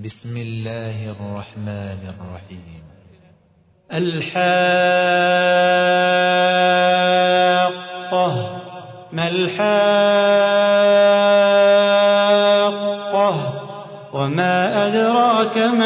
بسم الله الرحمن الرحيم. الحاقة. ما الحاقة وما أدراك ما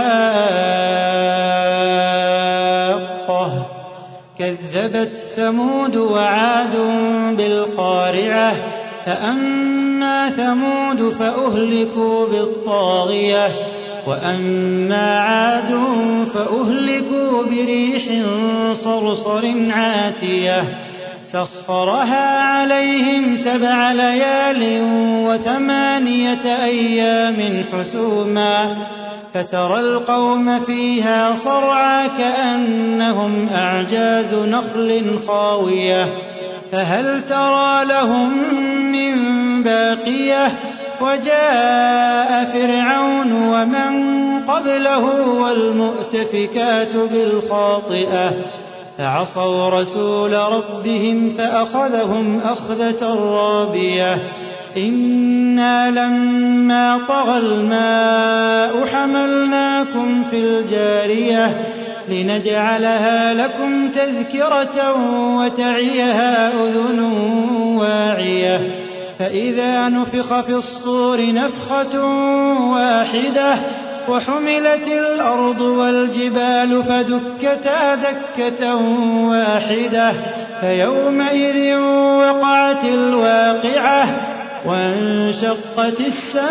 الحاقة. كذبت ثمود وعاد بالقارعة. فأما ثمود فأهلكوا بالطاغية وأما عاد فأهلكوا بريح صرصر عاتية سخرها عليهم 7 ليال و8 أيام حسوما فترى القوم فيها صرعى كأنهم أعجاز نخل خاوية فهل ترى لهم من باقية. وجاء فرعون ومن قبله والمؤتفكات بالخاطئة فعصوا رسول ربهم فأخذهم أخذة رابية. إنا لما طغى الماء حملناكم في الجارية لنجعلها لكم تذكرة وتعيها أذن واعية. فإذا نفخ في الصور نفخة واحدة وحملت الأرض والجبال فدكتا دكة واحدة فيومئذ وقعت الواقعة وانشقت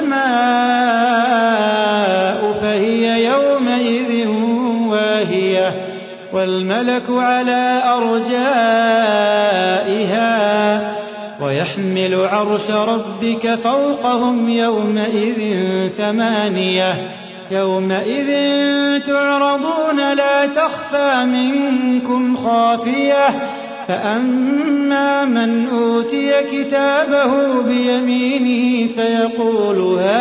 السماء فهي يومئذ واهية والملك على أرجائها ويحمل عرش ربك فوقهم يومئذ 8 يومئذ تعرضون لا تخفى منكم خافية. فأما من أوتي كتابه بيمينه فيقول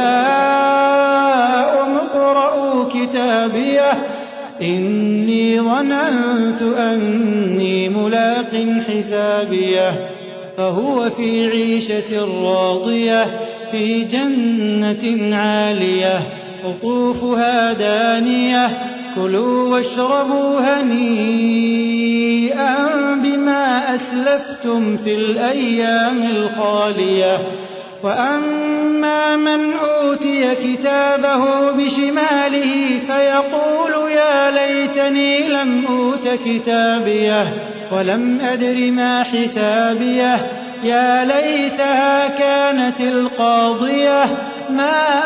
هاؤم اقرءوا كتابيه إني ظننت أني ملاق حسابيه فهو في عيشة راضية في جنة عالية قطوفها دانية كلوا واشربوا هنيئا بما أسلفتم في الأيام الخالية. وأما من أوتي كتابه بشماله فيقول يا ليتني لم أوت كتابيه ولم أدر ما حسابيه يا ليتها كانت القاضية ما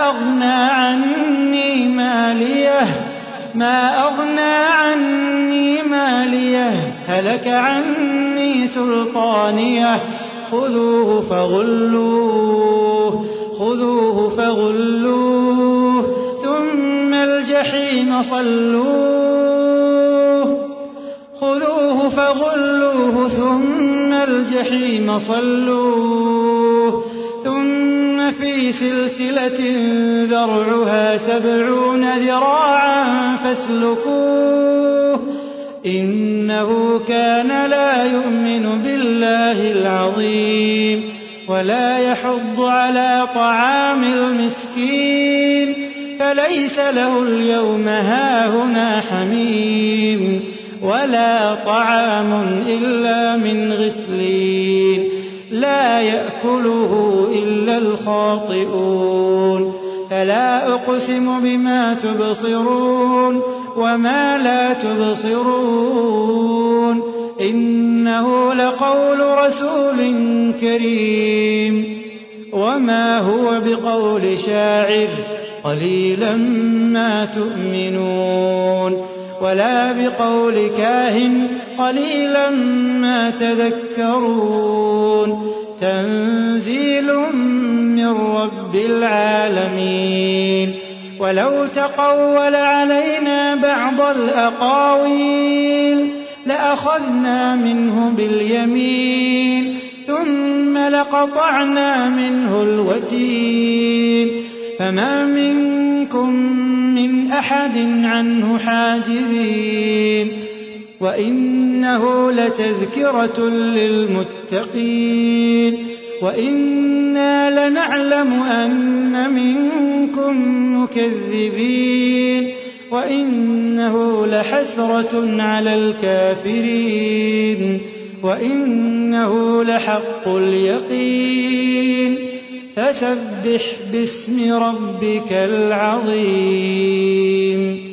أغنى عني ماليه هلك عني سلطانيه خذوه فغلوه ثم الجحيم صلوه ثم في سلسلة ذرعها 70 ذراعا فاسلكوه إنه كان لا يؤمن بالله العظيم ولا يحض على طعام المسكين فليس له اليوم هاهنا حميم ولا طعام إلا من غسلين لا يأكله إلا الخاطئون. فلا أقسم بما تبصرون وما لا تبصرون إنه لقول رسول كريم وما هو بقول شاعر قليلا ما تؤمنون ولا بقول كاهن قليلا ما تذكرون تنزيل من رب العالمين. ولو تقول علينا بعض الأقاويل لأخذنا منه باليمين ثم لقطعنا منه الوتين فما منكم من أحد عنه حاجزين وإنه لتذكرة للمتقين وإنا لنعلم أن منكم مكذبين وإنه لحسرة على الكافرين وإنه لحق اليقين فسبح باسم ربك العظيم